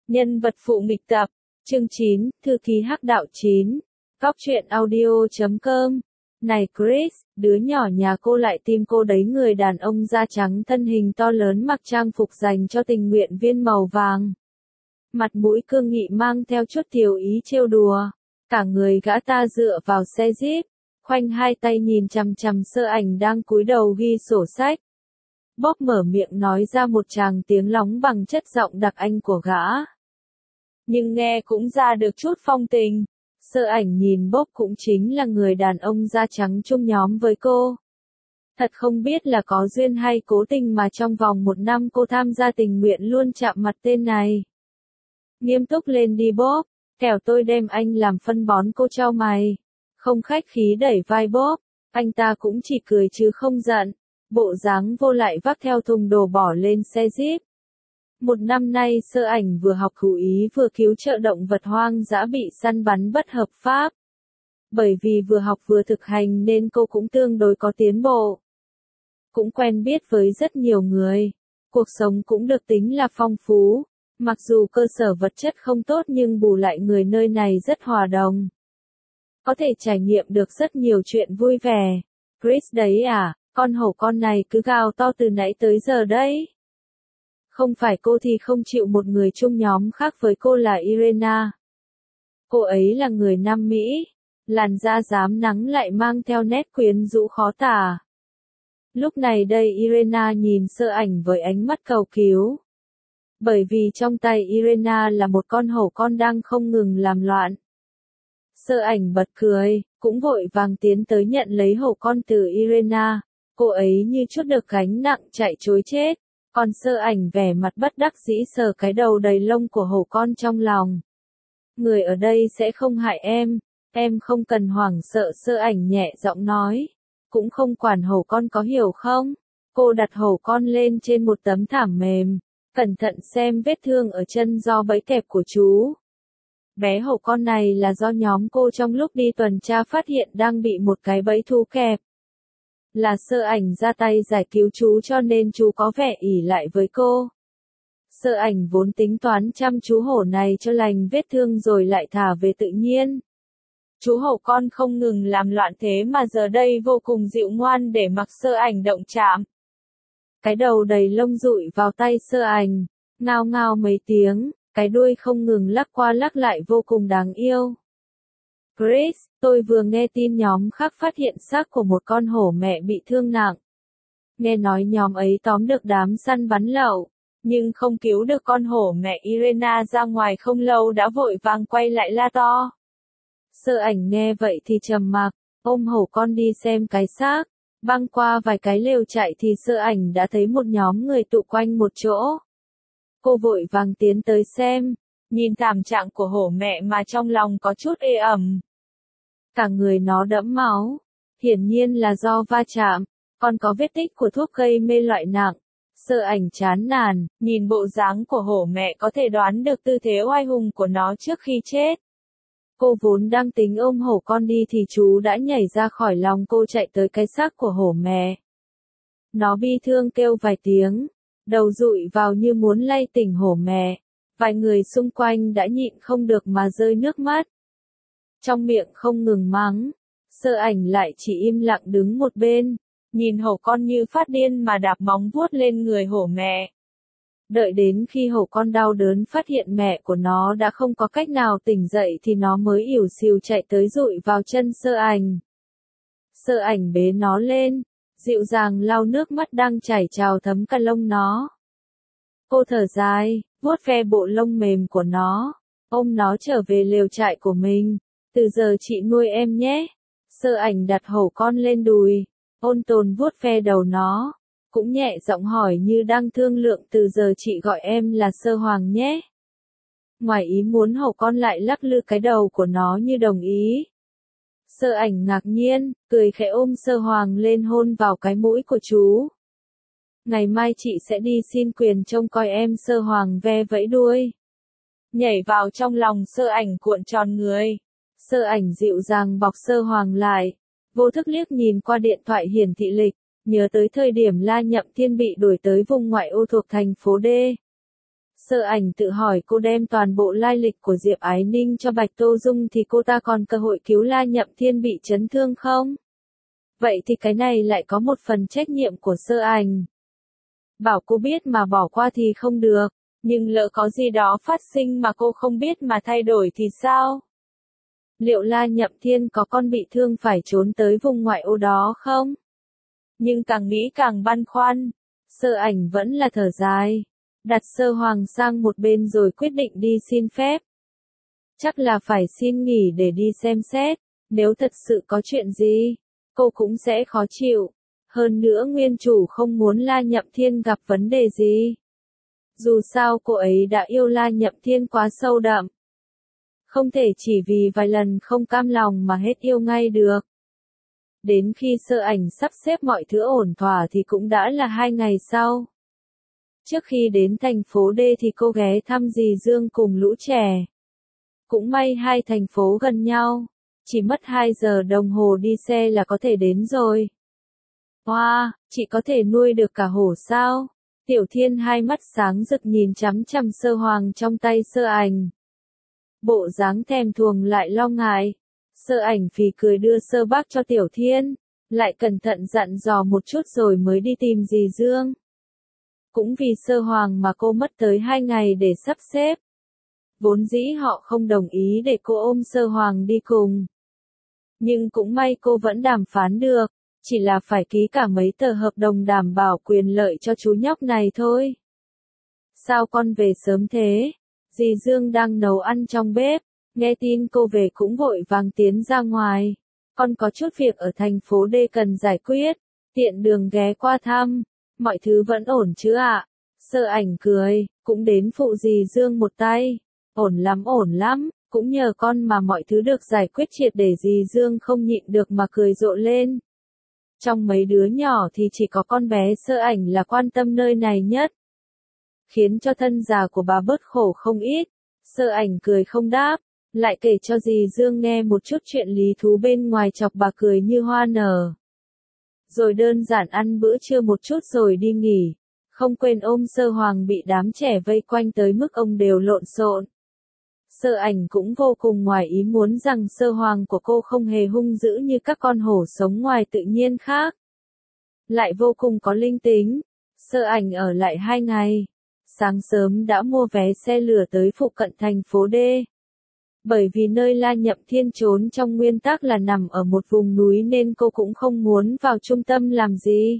Nhân vật phụ nghịch tập, chương 9, thư ký hắc đạo 9, góc truyện audio.com. Này Chris, đứa nhỏ nhà cô lại tìm cô đấy. Người đàn ông da trắng thân hình to lớn mặc trang phục dành cho tình nguyện viên màu vàng. Mặt mũi cương nghị mang theo chút tiểu ý trêu đùa. Cả người gã ta dựa vào xe Jeep, khoanh hai tay nhìn chằm chằm Sơ Ảnh đang cúi đầu ghi sổ sách. Bob mở miệng nói ra một tràng tiếng lóng bằng chất giọng đặc Anh của gã. Nhưng nghe cũng ra được chút phong tình. Sơ Ảnh nhìn Bob cũng chính là người đàn ông da trắng chung nhóm với cô. Thật không biết là có duyên hay cố tình mà trong vòng 1 năm cô tham gia tình nguyện luôn chạm mặt tên này. Nghiêm túc lên đi Bob, kẻo tôi đem anh làm phân bón. Cô trao mày. Không khách khí đẩy vai Bob, anh ta cũng chỉ cười chứ không giận. Bộ dáng vô lại vác theo thùng đồ bỏ lên xe Jeep. 1 năm nay Sơ Ảnh vừa học thú ý vừa cứu trợ động vật hoang dã bị săn bắn bất hợp pháp. Bởi vì vừa học vừa thực hành nên cô cũng tương đối có tiến bộ. Cũng quen biết với rất nhiều người. Cuộc sống cũng được tính là phong phú. Mặc dù cơ sở vật chất không tốt nhưng bù lại người nơi này rất hòa đồng. Có thể trải nghiệm được rất nhiều chuyện vui vẻ. Chris đấy à, con hổ con này cứ gào to từ nãy tới giờ đấy. Không phải cô thì không chịu một người chung nhóm khác với cô là Irena. Cô ấy là người Nam Mỹ, làn da rám nắng lại mang theo nét quyến rũ khó tả. Lúc này đây Irena nhìn Sơ Ảnh với ánh mắt cầu cứu. Bởi vì trong tay Irena là một con hổ con đang không ngừng làm loạn. Sơ Ảnh bật cười, cũng vội vàng tiến tới nhận lấy hổ con từ Irena. Cô ấy như chút được gánh nặng chạy trối chết. Còn Sơ Ảnh vẻ mặt bất đắc dĩ sờ cái đầu đầy lông của hổ con trong lòng. Người ở đây sẽ không hại em không cần hoảng sợ. Sơ Ảnh nhẹ giọng nói. Cũng không quản hổ con có hiểu không? Cô đặt hổ con lên trên một tấm thảm mềm. Cẩn thận xem vết thương ở chân do bẫy kẹp của chú. Bé hổ con này là do nhóm cô trong lúc đi tuần tra phát hiện đang bị một cái bẫy thú kẹp. Là Sơ Ảnh ra tay giải cứu chú cho nên chú có vẻ ỷ lại với cô. Sơ Ảnh vốn tính toán chăm chú hổ này cho lành vết thương rồi lại thả về tự nhiên. Chú hổ con không ngừng làm loạn thế mà giờ đây vô cùng dịu ngoan để mặc Sơ Ảnh động chạm. Cái đầu đầy lông rụi vào tay Sơ Ảnh, ngao ngao mấy tiếng, cái đuôi không ngừng lắc qua lắc lại vô cùng đáng yêu. Chris, tôi vừa nghe tin nhóm khác phát hiện xác của một con hổ mẹ bị thương nặng. Nghe nói nhóm ấy tóm được đám săn bắn lậu, nhưng không cứu được con hổ mẹ. Irena ra ngoài không lâu đã vội vàng quay lại la to. Sơ Ảnh nghe vậy thì trầm mặc, ôm hổ con đi xem cái xác. Băng qua vài cái lều trại thì Sơ Ảnh đã thấy một nhóm người tụ quanh một chỗ. Cô vội vàng tiến tới xem, nhìn thảm trạng của hổ mẹ mà trong lòng có chút ê ẩm. Cả người nó đẫm máu, hiển nhiên là do va chạm, còn có vết tích của thuốc gây mê loại nặng. Sơ Ảnh chán nản, nhìn bộ dáng của hổ mẹ có thể đoán được tư thế oai hùng của nó trước khi chết. Cô vốn đang tính ôm hổ con đi thì chú đã nhảy ra khỏi lòng cô chạy tới cái xác của hổ mẹ. Nó bi thương kêu vài tiếng, đầu dụi vào như muốn lay tỉnh hổ mẹ. Vài người xung quanh đã nhịn không được mà rơi nước mắt. Trong miệng không ngừng mắng, Sơ Ảnh lại chỉ im lặng đứng một bên, nhìn hổ con như phát điên mà đạp móng vuốt lên người hổ mẹ. Đợi đến khi hổ con đau đớn phát hiện mẹ của nó đã không có cách nào tỉnh dậy thì nó mới ỉu xìu chạy tới dụi vào chân Sơ Ảnh. Sơ Ảnh bế nó lên, dịu dàng lau nước mắt đang chảy trào thấm cả lông nó. Cô thở dài, vuốt ve bộ lông mềm của nó, ôm nó trở về lều trại của mình. Từ giờ chị nuôi em nhé. Sơ Ảnh đặt hổ con lên đùi, ôn tồn vuốt ve đầu nó, cũng nhẹ giọng hỏi như đang thương lượng. Từ giờ chị gọi em là Sơ Hoàng nhé. Ngoài ý muốn hổ con lại lắc lư cái đầu của nó như đồng ý. Sơ Ảnh ngạc nhiên, cười khẽ ôm Sơ Hoàng lên hôn vào cái mũi của chú. Ngày mai chị sẽ đi xin quyền trông coi em. Sơ Hoàng ve vẫy đuôi, nhảy vào trong lòng Sơ Ảnh cuộn tròn người. Sơ Ảnh dịu dàng bọc Sơ Hoàng lại, vô thức liếc nhìn qua điện thoại hiển thị lịch, nhớ tới thời điểm La Nhậm Thiên bị đuổi tới vùng ngoại ô thuộc thành phố D. Sơ ảnh tự hỏi cô đem toàn bộ lai lịch của Diệp Ái Ninh cho Bạch Tô Dung thì cô ta còn cơ hội cứu La Nhậm Thiên bị chấn thương không? Vậy thì cái này lại có một phần trách nhiệm của sơ ảnh. Bảo cô biết mà bỏ qua thì không được, nhưng lỡ có gì đó phát sinh mà cô không biết mà thay đổi thì sao? Liệu La Nhậm Thiên có con bị thương phải trốn tới vùng ngoại ô đó không? Nhưng càng nghĩ càng băn khoăn, sơ ảnh vẫn là thở dài, đặt Sơ Hoàng sang một bên rồi quyết định đi xin phép. Chắc là phải xin nghỉ để đi xem xét, nếu thật sự có chuyện gì, cô cũng sẽ khó chịu. Hơn nữa nguyên chủ không muốn La Nhậm Thiên gặp vấn đề gì. Dù sao cô ấy đã yêu La Nhậm Thiên quá sâu đậm. Không thể chỉ vì vài lần không cam lòng mà hết yêu ngay được. Đến khi sơ ảnh sắp xếp mọi thứ ổn thỏa thì cũng đã là 2 ngày sau. Trước khi đến thành phố D thì cô ghé thăm dì Dương cùng lũ trẻ. Cũng may hai thành phố gần nhau, chỉ mất 2 giờ đồng hồ đi xe là có thể đến rồi. Wow, chị có thể nuôi được cả hổ sao? Tiểu Thiên hai mắt sáng rực nhìn chằm chằm Sơ Hoàng trong tay sơ ảnh. Bộ dáng thèm thuồng lại lo ngại. Sơ ảnh phì cười đưa sơ bác cho Tiểu Thiên, lại cẩn thận dặn dò một chút rồi mới đi tìm dì Dương. Cũng vì Sơ Hoàng mà cô mất tới 2 ngày để sắp xếp. Vốn dĩ họ không đồng ý để cô ôm Sơ Hoàng đi cùng. Nhưng cũng may cô vẫn đàm phán được, chỉ là phải ký cả mấy tờ hợp đồng đảm bảo quyền lợi cho chú nhóc này thôi. Sao con về sớm thế? Dì Dương đang nấu ăn trong bếp, nghe tin cô về cũng vội vàng tiến ra ngoài. Con có chút việc ở thành phố D cần giải quyết, tiện đường ghé qua thăm, mọi thứ vẫn ổn chứ ạ? Sơ ảnh cười, cũng đến phụ dì Dương một tay. Ổn lắm, cũng nhờ con mà mọi thứ được giải quyết triệt để. Dì Dương không nhịn được mà cười rộ lên. Trong mấy đứa nhỏ thì chỉ có con bé sơ ảnh là quan tâm nơi này nhất. Khiến cho thân già của bà bớt khổ không ít. Sơ ảnh cười không đáp, lại kể cho dì Dương nghe một chút chuyện lý thú bên ngoài chọc bà cười như hoa nở. Rồi đơn giản ăn bữa trưa một chút rồi đi nghỉ, không quên ôm Sơ Hoàng bị đám trẻ vây quanh tới mức ông đều lộn xộn. Sơ ảnh cũng vô cùng ngoài ý muốn rằng Sơ Hoàng của cô không hề hung dữ như các con hổ sống ngoài tự nhiên khác. Lại vô cùng có linh tính. Sơ ảnh ở lại 2 ngày. Sáng sớm đã mua vé xe lửa tới phụ cận thành phố D. Bởi vì nơi La Nhậm Thiên trốn trong nguyên tắc là nằm ở một vùng núi nên cô cũng không muốn vào trung tâm làm gì.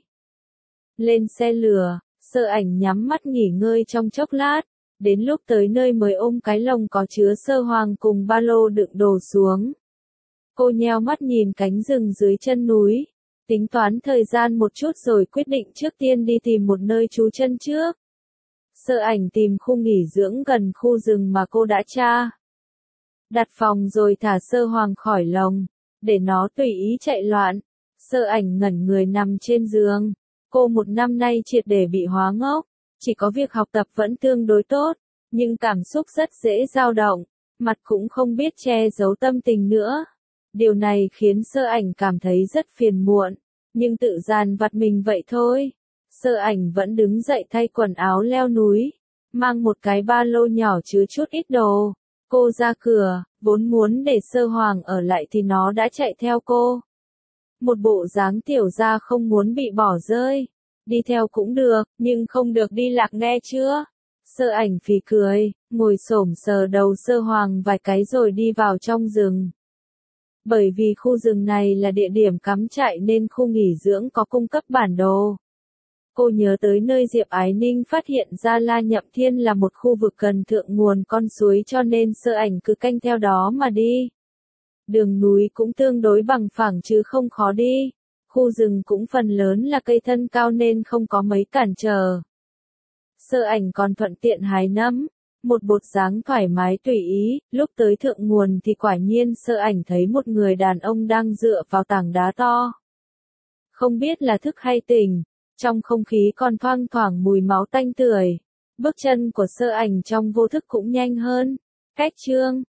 Lên xe lửa, sơ ảnh nhắm mắt nghỉ ngơi trong chốc lát. Đến lúc tới nơi mới ôm cái lồng có chứa Sơ Hoàng cùng ba lô đựng đồ xuống. Cô nheo mắt nhìn cánh rừng dưới chân núi, tính toán thời gian một chút rồi quyết định trước tiên đi tìm một nơi trú chân trước. Sơ ảnh tìm khu nghỉ dưỡng gần khu rừng mà cô đã tra. Đặt phòng rồi thả Sơ Hoàng khỏi lồng, để nó tùy ý chạy loạn. Sơ ảnh ngẩn người nằm trên giường. Cô 1 năm nay triệt để bị hóa ngốc. Chỉ có việc học tập vẫn tương đối tốt, nhưng cảm xúc rất dễ dao động, mặt cũng không biết che giấu tâm tình nữa. Điều này khiến sơ ảnh cảm thấy rất phiền muộn, nhưng tự dằn vặt mình vậy thôi. Sơ ảnh vẫn đứng dậy thay quần áo leo núi, mang một cái ba lô nhỏ chứa chút ít đồ. Cô ra cửa, vốn muốn để Sơ Hoàng ở lại thì nó đã chạy theo cô. Một bộ dáng tiểu gia không muốn bị bỏ rơi. Đi theo cũng được, nhưng không được đi lạc nghe chưa? Sơ ảnh phì cười, ngồi xổm sờ đầu Sơ Hoàng vài cái rồi đi vào trong rừng. Bởi vì khu rừng này là địa điểm cắm trại nên khu nghỉ dưỡng có cung cấp bản đồ. Cô nhớ tới nơi Diệp Ái Ninh phát hiện ra La Nhậm Thiên là một khu vực gần thượng nguồn con suối cho nên sơ ảnh cứ canh theo đó mà đi. Đường núi cũng tương đối bằng phẳng chứ không khó đi. Khu rừng cũng phần lớn là cây thân cao nên không có mấy cản trở. Sơ ảnh còn thuận tiện hái nấm, một bột dáng thoải mái tùy ý. Lúc tới thượng nguồn thì quả nhiên sơ ảnh thấy một người đàn ông đang dựa vào tảng đá to. Không biết là thức hay tỉnh, trong không khí còn thoang thoảng mùi máu tanh tưởi. Bước chân của sơ ảnh trong vô thức cũng nhanh hơn. Cách chương